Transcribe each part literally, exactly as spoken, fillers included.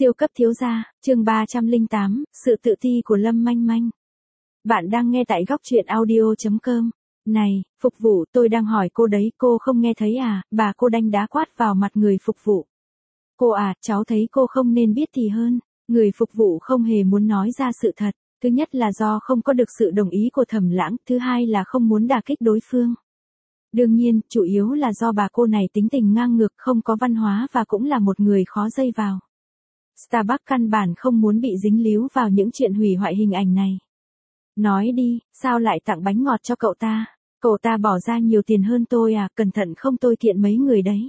Siêu cấp thiếu gia, chương ba trăm lẻ tám, sự tự ti của Lâm Manh Manh. Bạn đang nghe tại góc truyện audio chấm com. Này, phục vụ, tôi đang hỏi cô đấy, cô không nghe thấy à? Bà cô đanh đá quát vào mặt người phục vụ. Cô à, cháu thấy cô không nên biết thì hơn. Người phục vụ không hề muốn nói ra sự thật. Thứ nhất là do không có được sự đồng ý của Thẩm Lãng, thứ hai là không muốn đả kích đối phương. Đương nhiên, chủ yếu là do bà cô này tính tình ngang ngược, không có văn hóa và cũng là một người khó dây vào. Starbucks căn bản không muốn bị dính líu vào những chuyện hủy hoại hình ảnh này. Nói đi, sao lại tặng bánh ngọt cho cậu ta? Cậu ta bỏ ra nhiều tiền hơn tôi à, cẩn thận không tôi kiện mấy người đấy.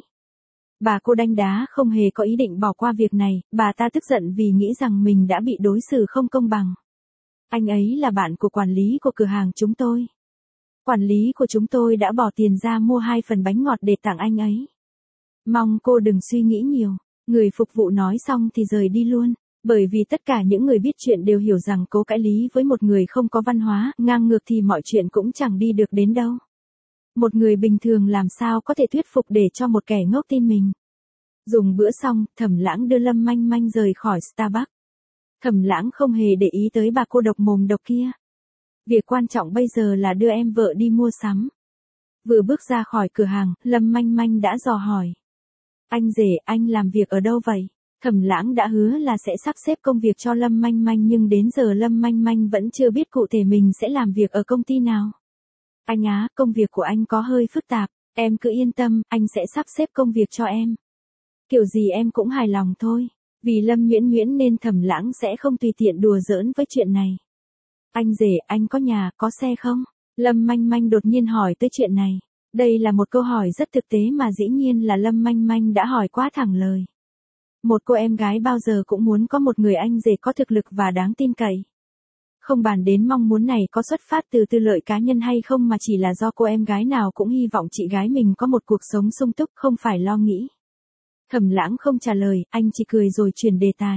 Bà cô đanh đá không hề có ý định bỏ qua việc này, bà ta tức giận vì nghĩ rằng mình đã bị đối xử không công bằng. Anh ấy là bạn của quản lý của cửa hàng chúng tôi. Quản lý của chúng tôi đã bỏ tiền ra mua hai phần bánh ngọt để tặng anh ấy. Mong cô đừng suy nghĩ nhiều. Người phục vụ nói xong thì rời đi luôn, bởi vì tất cả những người biết chuyện đều hiểu rằng cố cãi lý với một người không có văn hóa, ngang ngược thì mọi chuyện cũng chẳng đi được đến đâu. Một người bình thường làm sao có thể thuyết phục để cho một kẻ ngốc tin mình. Dùng bữa xong, Thẩm Lãng đưa Lâm Manh Manh rời khỏi Starbucks. Thẩm Lãng không hề để ý tới bà cô độc mồm độc kia. Việc quan trọng bây giờ là đưa em vợ đi mua sắm. Vừa bước ra khỏi cửa hàng, Lâm Manh Manh đã dò hỏi. Anh rể, anh làm việc ở đâu vậy? Thẩm Lãng đã hứa là sẽ sắp xếp công việc cho Lâm Manh Manh nhưng đến giờ Lâm Manh Manh vẫn chưa biết cụ thể mình sẽ làm việc ở công ty nào. Anh á, công việc của anh có hơi phức tạp, em cứ yên tâm, anh sẽ sắp xếp công việc cho em. Kiểu gì em cũng hài lòng thôi, vì Lâm Nhuyễn Nhuyễn nên Thẩm Lãng sẽ không tùy tiện đùa giỡn với chuyện này. Anh rể, anh có nhà, có xe không? Lâm Manh Manh đột nhiên hỏi tới chuyện này. Đây là một câu hỏi rất thực tế mà dĩ nhiên là Lâm Manh Manh đã hỏi quá thẳng lời. Một cô em gái bao giờ cũng muốn có một người anh rể có thực lực và đáng tin cậy. Không bàn đến mong muốn này có xuất phát từ tư lợi cá nhân hay không mà chỉ là do cô em gái nào cũng hy vọng chị gái mình có một cuộc sống sung túc, không phải lo nghĩ. Thẩm Lãng không trả lời, anh chỉ cười rồi chuyển đề tài.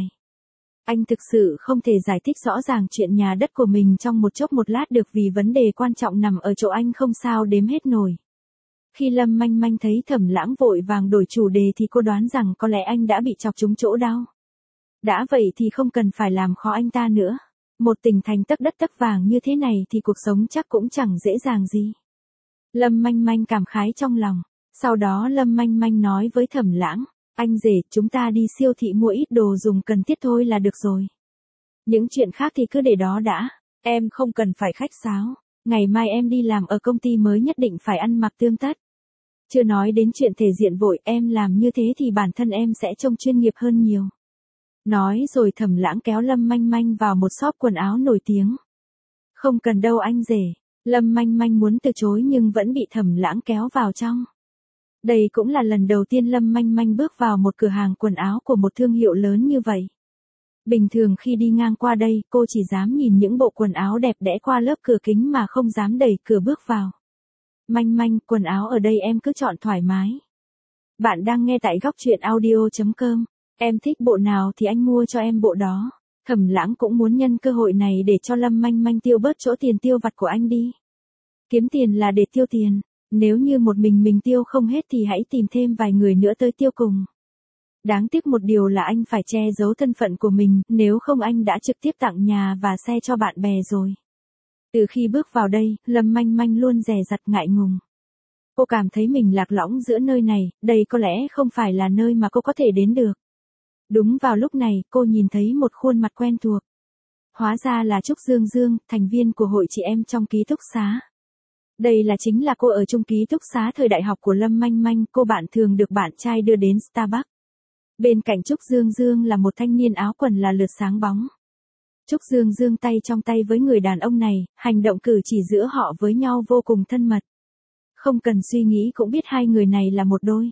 Anh thực sự không thể giải thích rõ ràng chuyện nhà đất của mình trong một chốc một lát được vì vấn đề quan trọng nằm ở chỗ anh không sao đếm hết nổi. Khi Lâm Manh Manh thấy Thẩm Lãng vội vàng đổi chủ đề thì cô đoán rằng có lẽ anh đã bị chọc trúng chỗ đau. Đã vậy thì không cần phải làm khó anh ta nữa. Một tỉnh thành tấc đất tấc vàng như thế này thì cuộc sống chắc cũng chẳng dễ dàng gì. Lâm Manh Manh cảm khái trong lòng. Sau đó Lâm Manh Manh nói với Thẩm Lãng, anh rể, chúng ta đi siêu thị mua ít đồ dùng cần thiết thôi là được rồi. Những chuyện khác thì cứ để đó đã, em không cần phải khách sáo. Ngày mai em đi làm ở công ty mới nhất định phải ăn mặc tươm tất. Chưa nói đến chuyện thể diện vội, em làm như thế thì bản thân em sẽ trông chuyên nghiệp hơn nhiều. Nói rồi Thẩm Lãng kéo Lâm Manh Manh vào một shop quần áo nổi tiếng. Không cần đâu anh rể. Lâm Manh Manh muốn từ chối nhưng vẫn bị Thẩm Lãng kéo vào trong. Đây cũng là lần đầu tiên Lâm Manh Manh bước vào một cửa hàng quần áo của một thương hiệu lớn như vậy. Bình thường khi đi ngang qua đây, cô chỉ dám nhìn những bộ quần áo đẹp đẽ qua lớp cửa kính mà không dám đẩy cửa bước vào. Manh Manh, quần áo ở đây em cứ chọn thoải mái. Bạn đang nghe tại góc truyện audio chấm com. Em thích bộ nào thì anh mua cho em bộ đó. Thẩm Lãng cũng muốn nhân cơ hội này để cho Lâm Manh Manh tiêu bớt chỗ tiền tiêu vặt của anh đi. Kiếm tiền là để tiêu tiền. Nếu như một mình mình tiêu không hết thì hãy tìm thêm vài người nữa tới tiêu cùng. Đáng tiếc một điều là anh phải che giấu thân phận của mình, nếu không anh đã trực tiếp tặng nhà và xe cho bạn bè rồi. Từ khi bước vào đây, Lâm Manh Manh luôn dè dặt ngại ngùng. Cô cảm thấy mình lạc lõng giữa nơi này, đây có lẽ không phải là nơi mà cô có thể đến được. Đúng vào lúc này, cô nhìn thấy một khuôn mặt quen thuộc. Hóa ra là Trúc Dương Dương, thành viên của hội chị em trong ký túc xá. Đây là chính là cô ở chung ký túc xá thời đại học của Lâm Manh Manh, cô bạn thường được bạn trai đưa đến Starbucks. Bên cạnh Trúc Dương Dương là một thanh niên áo quần là lượt sáng bóng. Trúc Dương Dương tay trong tay với người đàn ông này, hành động cử chỉ giữa họ với nhau vô cùng thân mật. Không cần suy nghĩ cũng biết hai người này là một đôi.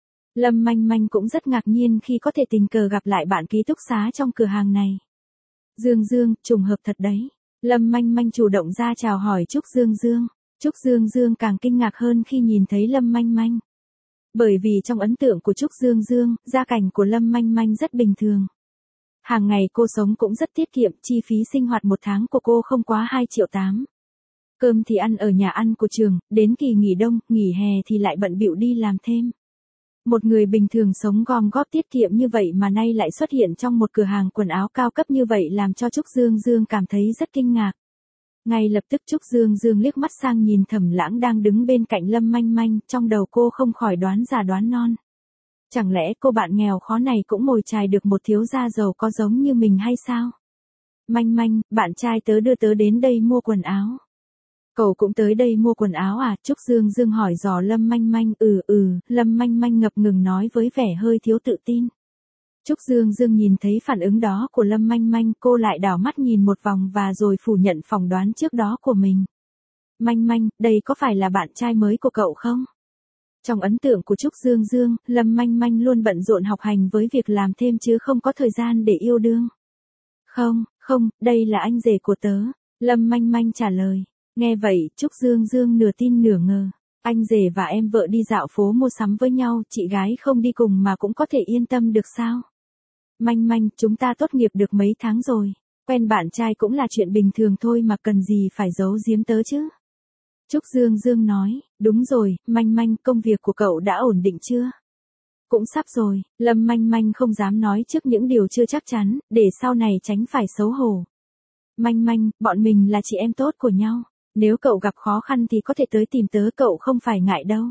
Lâm Manh Manh cũng rất ngạc nhiên khi có thể tình cờ gặp lại bạn ký túc xá trong cửa hàng này. Dương Dương, trùng hợp thật đấy. Lâm Manh Manh chủ động ra chào hỏi Trúc Dương Dương. Trúc Dương Dương càng kinh ngạc hơn khi nhìn thấy Lâm Manh Manh. Bởi vì trong ấn tượng của Trúc Dương Dương, gia cảnh của Lâm Manh Manh rất bình thường. Hàng ngày cô sống cũng rất tiết kiệm, chi phí sinh hoạt một tháng của cô không quá hai triệu tám. Cơm thì ăn ở nhà ăn của trường, đến kỳ nghỉ đông, nghỉ hè thì lại bận bịu đi làm thêm. Một người bình thường sống gom góp tiết kiệm như vậy mà nay lại xuất hiện trong một cửa hàng quần áo cao cấp như vậy làm cho Trúc Dương Dương cảm thấy rất kinh ngạc. Ngay lập tức Trúc Dương Dương liếc mắt sang nhìn Thẩm Lãng đang đứng bên cạnh Lâm Manh Manh, trong đầu cô không khỏi đoán già đoán non. Chẳng lẽ cô bạn nghèo khó này cũng mồi chài được một thiếu gia giàu có giống như mình hay sao? Manh Manh, bạn trai tớ đưa tớ đến đây mua quần áo. Cậu cũng tới đây mua quần áo à? Trúc Dương Dương hỏi dò Lâm Manh Manh. Ừ ừ, Lâm Manh Manh ngập ngừng nói với vẻ hơi thiếu tự tin. Trúc Dương Dương nhìn thấy phản ứng đó của Lâm Manh Manh, cô lại đảo mắt nhìn một vòng và rồi phủ nhận phỏng đoán trước đó của mình. Manh Manh, đây có phải là bạn trai mới của cậu không? Trong ấn tượng của Trúc Dương Dương, Lâm Manh Manh luôn bận rộn học hành với việc làm thêm chứ không có thời gian để yêu đương. Không, không, đây là anh rể của tớ. Lâm Manh Manh trả lời. Nghe vậy, Trúc Dương Dương nửa tin nửa ngờ. Anh rể và em vợ đi dạo phố mua sắm với nhau, chị gái không đi cùng mà cũng có thể yên tâm được sao? Manh Manh, chúng ta tốt nghiệp được mấy tháng rồi. Quen bạn trai cũng là chuyện bình thường thôi mà cần gì phải giấu giếm tớ chứ? Trúc Dương Dương nói, đúng rồi, Manh Manh, công việc của cậu đã ổn định chưa? Cũng sắp rồi. Lâm Manh Manh không dám nói trước những điều chưa chắc chắn, để sau này tránh phải xấu hổ. Manh Manh, bọn mình là chị em tốt của nhau. Nếu cậu gặp khó khăn thì có thể tới tìm tớ, cậu không phải ngại đâu.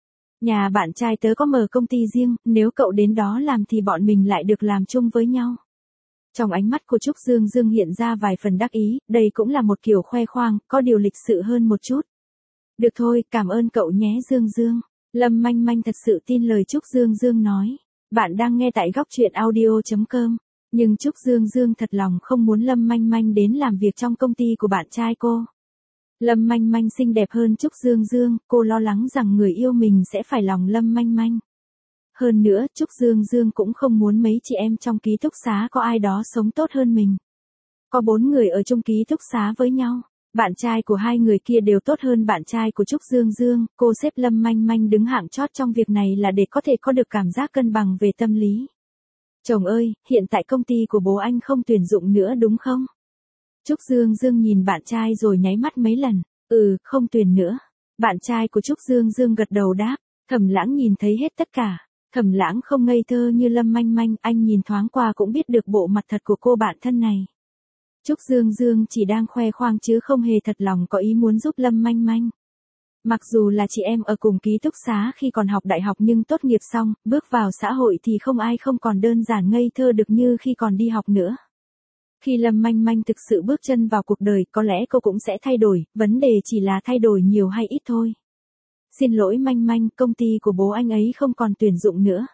Nhà bạn trai tớ có mở công ty riêng, nếu cậu đến đó làm thì bọn mình lại được làm chung với nhau. Trong ánh mắt của Trúc Dương Dương hiện ra vài phần đắc ý, đây cũng là một kiểu khoe khoang, có điều lịch sự hơn một chút. Được thôi, cảm ơn cậu nhé Dương Dương. Lâm Manh Manh thật sự tin lời Trúc Dương Dương nói. Bạn đang nghe tại góc truyện audio chấm com. Nhưng Trúc Dương Dương thật lòng không muốn Lâm Manh Manh đến làm việc trong công ty của bạn trai cô. Lâm Manh Manh xinh đẹp hơn Trúc Dương Dương, cô lo lắng rằng người yêu mình sẽ phải lòng Lâm Manh Manh. Hơn nữa, Trúc Dương Dương cũng không muốn mấy chị em trong ký túc xá có ai đó sống tốt hơn mình. Có bốn người ở chung ký túc xá với nhau. Bạn trai của hai người kia đều tốt hơn bạn trai của Trúc Dương Dương, cô xếp Lâm Manh Manh đứng hạng chót trong việc này là để có thể có được cảm giác cân bằng về tâm lý. Chồng ơi, hiện tại công ty của bố anh không tuyển dụng nữa đúng không? Trúc Dương Dương nhìn bạn trai rồi nháy mắt mấy lần. Ừ, không tuyển nữa. Bạn trai của Trúc Dương Dương gật đầu đáp. Thẩm Lãng nhìn thấy hết tất cả. Thẩm Lãng không ngây thơ như Lâm Manh Manh, anh nhìn thoáng qua cũng biết được bộ mặt thật của cô bạn thân này. Trúc Dương Dương chỉ đang khoe khoang chứ không hề thật lòng có ý muốn giúp Lâm Manh Manh. Mặc dù là chị em ở cùng ký túc xá khi còn học đại học nhưng tốt nghiệp xong, bước vào xã hội thì không ai không còn đơn giản ngây thơ được như khi còn đi học nữa. Khi Lâm Manh Manh thực sự bước chân vào cuộc đời, có lẽ cô cũng sẽ thay đổi, vấn đề chỉ là thay đổi nhiều hay ít thôi. Xin lỗi Manh Manh, công ty của bố anh ấy không còn tuyển dụng nữa.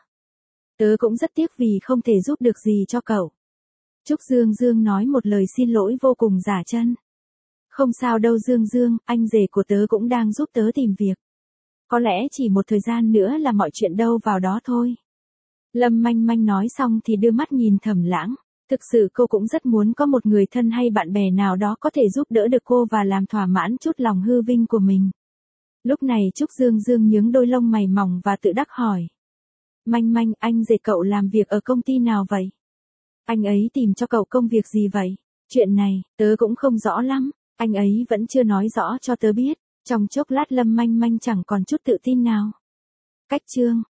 Tớ cũng rất tiếc vì không thể giúp được gì cho cậu. Trúc Dương Dương nói một lời xin lỗi vô cùng giả chân. Không sao đâu Dương Dương, anh rể của tớ cũng đang giúp tớ tìm việc. Có lẽ chỉ một thời gian nữa là mọi chuyện đâu vào đó thôi. Lâm Manh Manh nói xong thì đưa mắt nhìn Thẩm Lãng. Thực sự cô cũng rất muốn có một người thân hay bạn bè nào đó có thể giúp đỡ được cô và làm thỏa mãn chút lòng hư vinh của mình. Lúc này Trúc Dương Dương nhướng đôi lông mày mỏng và tự đắc hỏi. Manh Manh, anh rể cậu làm việc ở công ty nào vậy? Anh ấy tìm cho cậu công việc gì vậy? Chuyện này, tớ cũng không rõ lắm, anh ấy vẫn chưa nói rõ cho tớ biết. Trong chốc lát Lâm Manh Manh chẳng còn chút tự tin nào. Cách chương